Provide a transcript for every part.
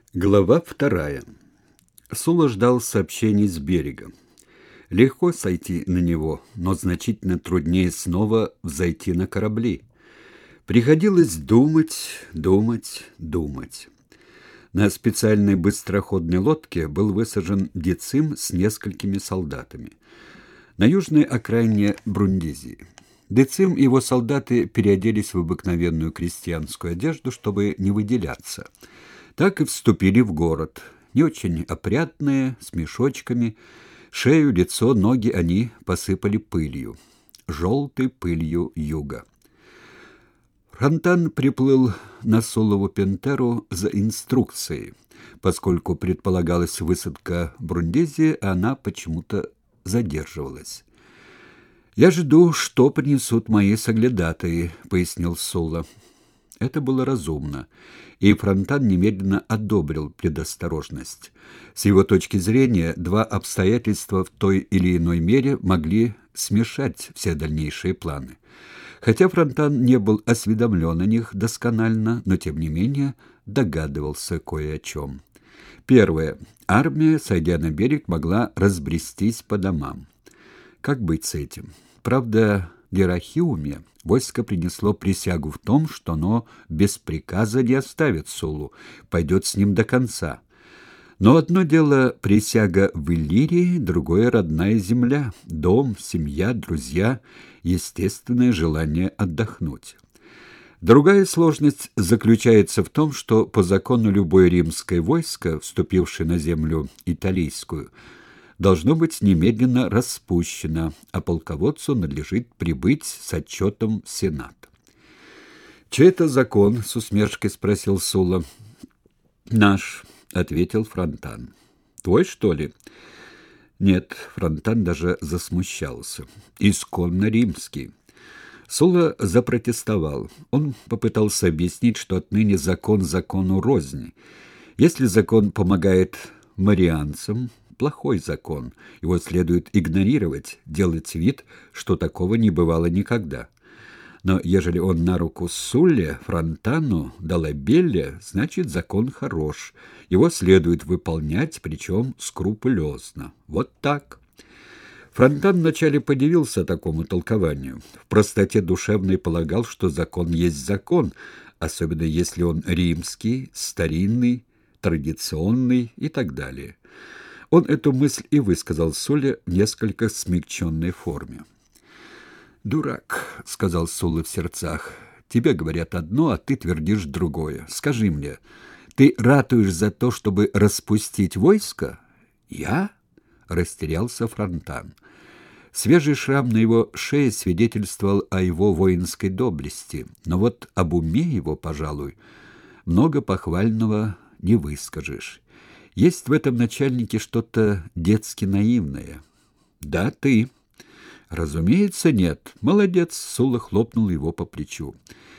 Глава 2. Сула ждал сообщений с берега. Легко сойти на него, но значительно труднее снова взойти на корабли. Приходилось думать. На специальной быстроходной лодке был высажен Децим с несколькими солдатами. На южной окраине Брундизии. Децим и его солдаты переоделись в обыкновенную крестьянскую одежду, чтобы не выделяться. Так и вступили в город. Не очень опрятные, с мешочками. Шею, лицо, ноги они посыпали пылью. Желтой пылью юга. Фронтан приплыл на Сулову Пентеру за инструкцией. Поскольку предполагалась высадка в Брундизии, она почему-то задерживалась. «Я жду, что принесут мои соглядатые», — пояснил Сула. Это было разумно, и Фронтан немедленно одобрил предосторожность. С его точки зрения, два обстоятельства в той или иной мере могли смешать все дальнейшие планы. Хотя Фронтан не был осведомлен о них досконально, но тем не менее догадывался кое о чем. Первое. Армия, сойдя на берег, могла разбрестись по домам. Как быть с этим? Правда, Герахиуме войско принесло присягу в том, что оно без приказа не оставит Сулу, пойдет с ним до конца. Но одно дело присяга в Иллирии, другое — родная земля, дом, семья, друзья, естественное желание отдохнуть. Другая сложность заключается в том, что по закону любое римское войско, вступившее на землю италийскую, должно быть немедленно распущено, а полководцу надлежит прибыть с отчетом в Сенат. «Чей это закон?» — с усмешкой спросил Сула. «Наш», — ответил Фронтан. «Твой, что ли?» «Нет», — Фронтан даже засмущался. «Исконно римский». Сула запротестовал. Он попытался объяснить, что отныне закон закону рознь. Если закон помогает марианцам, плохой закон. Его следует игнорировать, делать вид, что такого не бывало никогда. Но ежели он на руку Сулле, Фронтану, Долабелле, значит, закон хорош. Его следует выполнять, причем скрупулезно. Вот так. Фронтан вначале подивился такому толкованию. В простоте душевной полагал, что закон есть закон, особенно если он римский, старинный, традиционный и так далее. Он эту мысль и высказал Суле в несколько смягченной форме. «Дурак», — сказал Сула в сердцах, — «тебе говорят одно, а ты твердишь другое. Скажи мне, ты ратуешь за то, чтобы распустить войско?» «Я?» — растерялся Фронтан. Свежий шрам на его шее свидетельствовал о его воинской доблести, но вот об уме его, пожалуй, много похвального не выскажешь. Есть в этом начальнике что-то детски наивное. «Да, ты». «Разумеется, нет. Молодец», — Сула хлопнул его по плечу.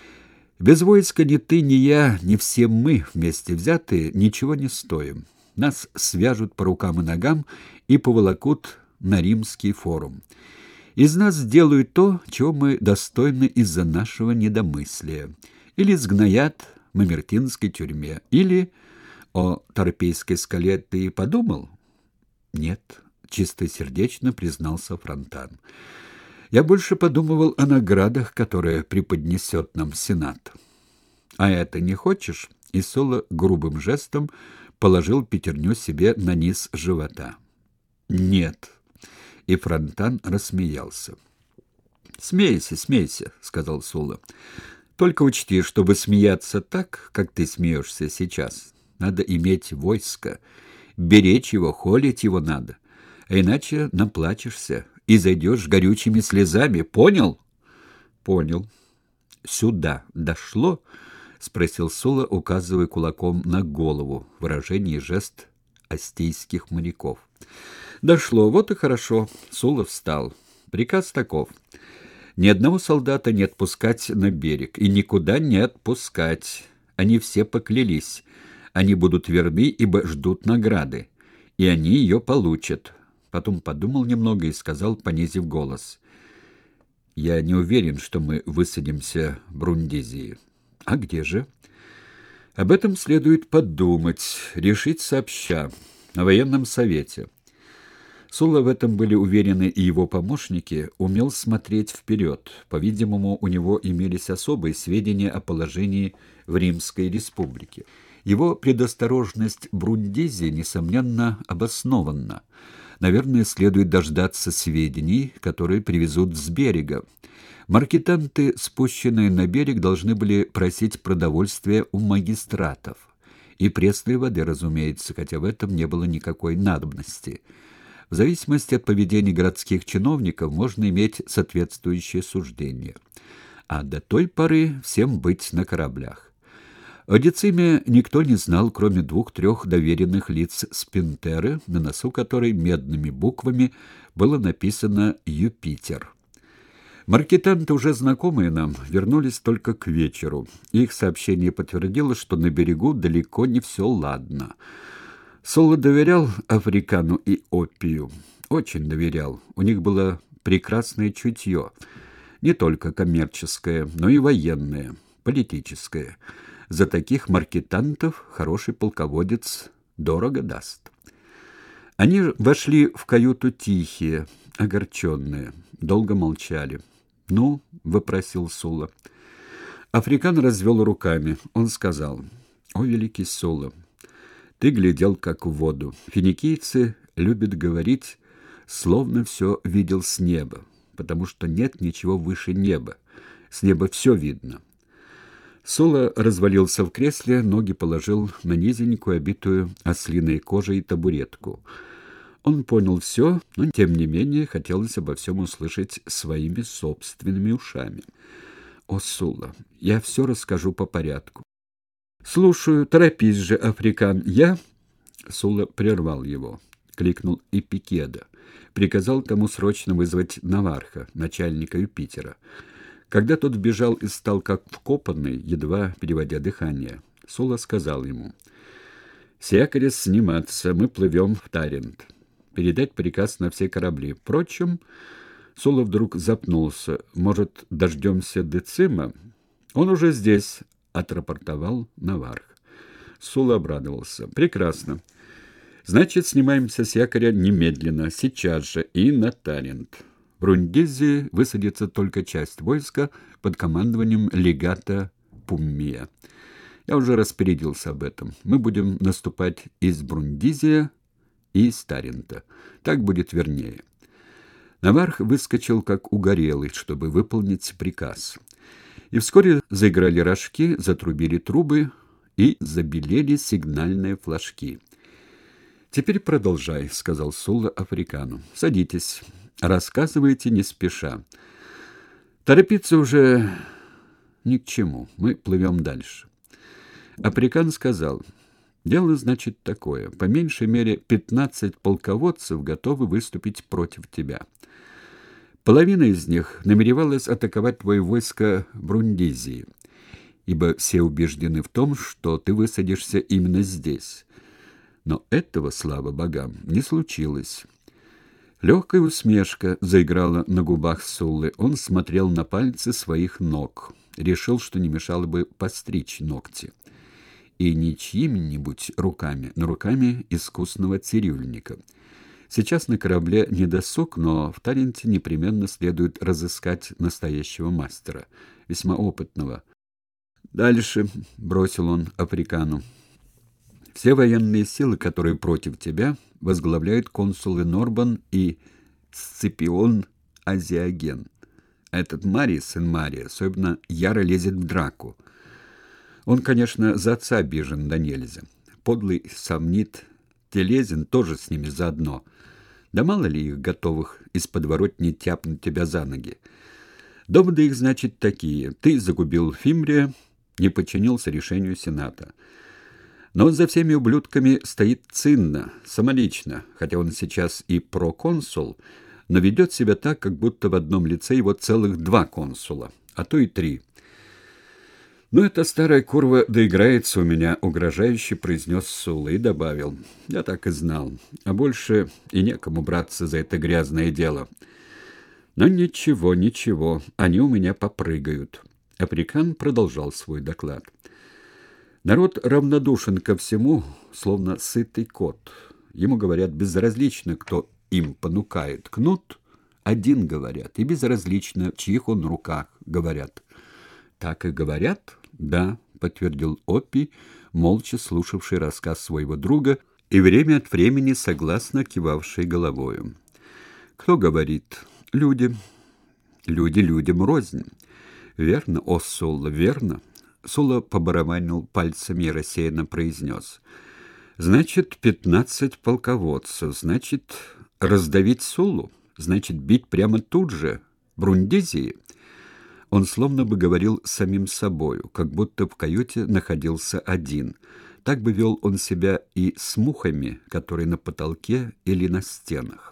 «Без войска ни ты, ни я, ни все мы вместе взятые ничего не стоим. Нас свяжут по рукам и ногам и поволокут на римский форум. Из нас сделают то, чего мы достойны из-за нашего недомыслия. Или сгноят в Мамертинской тюрьме, или... О Торпейской скале ты подумал?» «Нет», — чистосердечно признался Фронтан. «Я больше подумывал о наградах, которые преподнесет нам Сенат». «А это не хочешь?» И Сула грубым жестом положил пятерню себе на низ живота. «Нет». И Фронтан рассмеялся. «Смейся, смейся», — сказал Сула. «Только учти, чтобы смеяться так, как ты смеешься сейчас, надо иметь войско, беречь его, холить его надо, а иначе наплачешься и зайдешь горючими слезами. Понял?» «Понял». «Сюда дошло?» — спросил Сула, указывая кулаком на голову, выражение и жест астейских моряков. «Дошло, вот и хорошо». Сула встал. «Приказ таков: ни одного солдата не отпускать на берег, и никуда не отпускать. Они все поклялись. Они будут верны, ибо ждут награды, и они ее получат». Потом подумал немного и сказал, понизив голос: «Я не уверен, что мы высадимся в Брундизии». «А где же?» Об этом следует подумать, решить сообща, на военном совете. Сулла в этом были уверены и его помощники, умел смотреть вперед. По-видимому, у него имелись особые сведения о положении в Римской республике. Его предосторожность Брундизи, несомненно, обоснована. Наверное, следует дождаться сведений, которые привезут с берега. Маркетанты, спущенные на берег, должны были просить продовольствия у магистратов. И пресной воды, разумеется, хотя в этом не было никакой надобности. В зависимости от поведения городских чиновников можно иметь соответствующее суждение. А до той поры всем быть на кораблях. О Дециме никто не знал, кроме 2-3 доверенных лиц Спинтеры, на носу которой медными буквами было написано «Юпитер». Маркетанты, уже знакомые нам, вернулись только к вечеру. Их сообщение подтвердило, что на берегу далеко не все ладно. Сулла доверял Африкану и Оппию. Очень доверял. У них было прекрасное чутье. Не только коммерческое, но и военное, политическое. За таких маркетантов хороший полководец дорого даст. Они вошли в каюту тихие, огорченные, долго молчали. «Ну?» — вопросил Сулла. Африкан развел руками. Он сказал: «О, великий Сулла, ты глядел как в воду. Финикийцы любят говорить, словно все видел с неба, потому что нет ничего выше неба. С неба все видно». Сулла развалился в кресле, ноги положил на низенькую, обитую ослиной кожей табуретку. Он понял все, но, тем не менее, хотелось обо всем услышать своими собственными ушами. «О, Сулла, я все расскажу по порядку». «Слушаю, торопись же, Африкан, я...» Сулла прервал его, кликнул Эпикеда, приказал тому срочно вызвать Наварха, начальника Юпитера. Когда тот вбежал и стал как вкопанный, едва переводя дыхание, Сулла сказал ему: «С якоря сниматься, мы плывем в Тарент. Передать приказ на все корабли. Впрочем...» Сулла вдруг запнулся. «Может, дождемся Децима?» «Он уже здесь», — отрапортовал Наварх. Сулла обрадовался. «Прекрасно. Значит, снимаемся с якоря немедленно, сейчас же, и на Тарент. В Брундизи высадится только часть войска под командованием легата Пуммия. Я уже распорядился об этом. Мы будем наступать из Брундизия и из Тарента. Так будет вернее». Наварх выскочил как угорелый, чтобы выполнить приказ. И вскоре заиграли рожки, затрубили трубы и забелели сигнальные флажки. «Теперь продолжай», — сказал Сулла Африкану. «Садитесь. Рассказывайте не спеша. Торопиться уже ни к чему. Мы плывем дальше». Африкан сказал: «Дело, значит, такое. По меньшей мере 15 полководцев готовы выступить против тебя. Половина из них намеревалась атаковать твое войско в Брундизии, ибо все убеждены в том, что ты высадишься именно здесь. Но этого, слава богам, не случилось». Легкая усмешка заиграла на губах Суллы. Он смотрел на пальцы своих ног. Решил, что не мешало бы постричь ногти. И не чьими-нибудь руками, но руками искусного цирюльника. Сейчас на корабле не досуг, но в Таренте непременно следует разыскать настоящего мастера, весьма опытного. «Дальше», — бросил он Африкану. «Все военные силы, которые против тебя, возглавляют консулы Норбан и Сципион Азиаген. Этот Марий, сын Мария, особенно яро лезет в драку. Он, конечно, за отца обижен, да нельзя. Подлый сомнит Телезин тоже с ними заодно. Да мало ли их готовых из подворотни тяпнуть тебя за ноги. Доводы их, значит, такие. Ты загубил Фимрия, не подчинился решению Сената. Но за всеми ублюдками стоит Цинна, самолично, хотя он сейчас и проконсул, но ведет себя так, как будто в одном лице его целых 2 консула, а то и 3. «Ну, эта старая курва доиграется у меня», — угрожающе произнес Сулла и добавил: «Я так и знал, а больше и некому браться за это грязное дело. Но ничего, ничего, они у меня попрыгают». Африкан продолжал свой доклад. Народ равнодушен ко всему, словно сытый кот. Ему говорят безразлично, кто им понукает. Кнут один, говорят, и безразлично, в чьих он руках, говорят. Так и говорят? Да, подтвердил Оппи, молча слушавший рассказ своего друга и время от времени согласно кивавший головою. Кто говорит? Люди. Люди людям рознь. Верно, о Сулла, верно. Сулла побарабанил пальцами и рассеянно произнес. Значит, 15 полководцев. Значит, раздавить Суллу. Значит, бить прямо тут же, в Брундизии. Он словно бы говорил самим собою, как будто в каюте находился один. Так бы вел он себя и с мухами, которые на потолке или на стенах.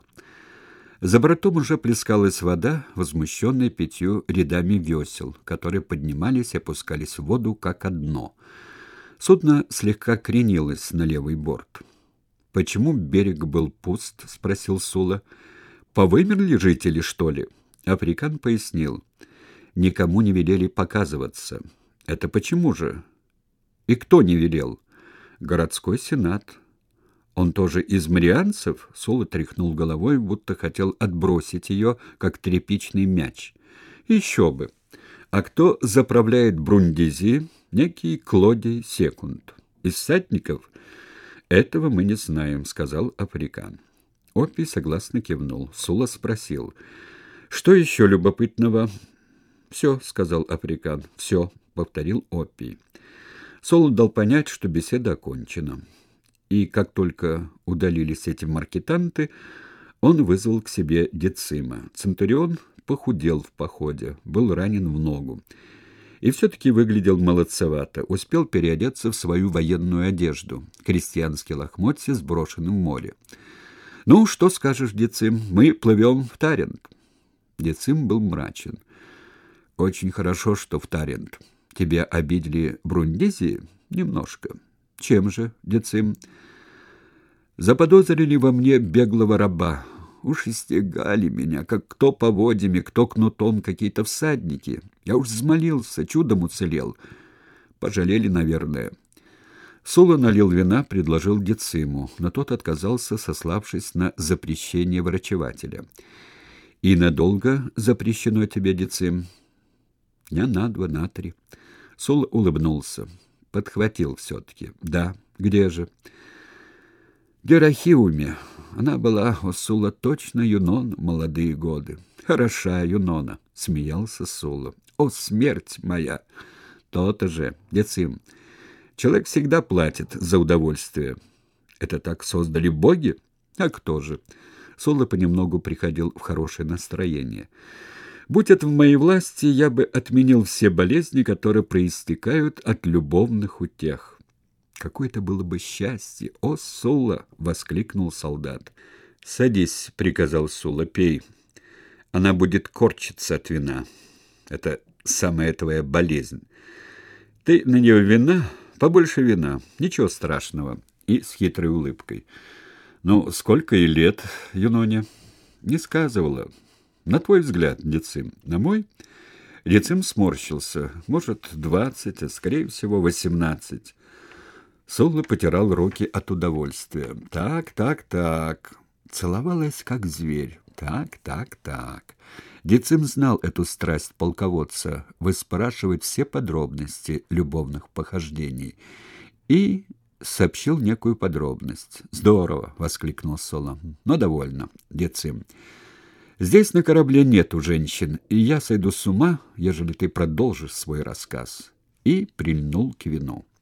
За бортом уже плескалась вода, возмущенная 5 рядами весел, которые поднимались и опускались в воду как одно. Судно слегка кренилось на левый борт. «Почему берег был пуст?» — спросил Сула. «Повымерли жители, что ли?» Африкан пояснил. «Никому не велели показываться». «Это почему же?» «И кто не велел?» «Городской сенат». «Он тоже из марианцев?» — Сула тряхнул головой, будто хотел отбросить ее, как тряпичный мяч. «Еще бы! А кто заправляет Брундизи? Некий Клодий Секунд. Из всадников?» «Этого мы не знаем», — сказал Африкан. Оппи согласно кивнул. Сула спросил. «Что еще любопытного?» «Все», — сказал Африкан. «Все», — повторил Оппи. Сула дал понять, что беседа окончена. И как только удалились эти маркетанты, он вызвал к себе Децима. Центурион похудел в походе, был ранен в ногу. И все-таки выглядел молодцевато, успел переодеться в свою военную одежду, крестьянские лохмотья, сброшены в море. «Ну, что скажешь, Децим, мы плывем в Тарент». Децим был мрачен. «Очень хорошо, что в Тарент. Тебя обидели Брундизии? Немножко». «Чем же, Децим?» «Заподозрили во мне беглого раба. Уж истягали меня, как кто поводьями, кто кнутом, какие-то всадники. Я уж взмолился, чудом уцелел. Пожалели, наверное». Сула налил вина, предложил Дециму, но тот отказался, сославшись на запрещение врачевателя. «И надолго запрещено тебе, Децим?» «Дня на 2, на 3». Сула улыбнулся. Подхватил все-таки. «Да, где же?» «В Герахиуме. Она была, о Сула, точно Юнон в молодые годы». «Хороша Юнона», — смеялся Сула. «О, смерть моя!» «То-то же, Децим. Человек всегда платит за удовольствие». «Это так создали боги? А кто же?» Сула понемногу приходил в хорошее настроение. «Будь это в моей власти, я бы отменил все болезни, которые проистекают от любовных утех». «Какое это было бы счастье! О, Сула!» — воскликнул солдат. «Садись», — приказал Сула, — «пей. Она будет корчиться от вина. Это самая твоя болезнь. Ты на нее вина, побольше вина, ничего страшного». И с хитрой улыбкой. «Ну, сколько ей лет, Юноне?» «Не сказывала». «На твой взгляд, Децим, на мой?» Децим сморщился. «Может, 20, а скорее всего 18». Сула потирал руки от удовольствия. «Так. Целовалась, как зверь. Так. Децим знал эту страсть полководца, выспрашивать все подробности любовных похождений. И сообщил некую подробность. «Здорово!» — воскликнул Сула. «Но довольно, Децим. Здесь на корабле нету женщин, и я сойду с ума, ежели ты продолжишь свой рассказ». И прильнул к вину.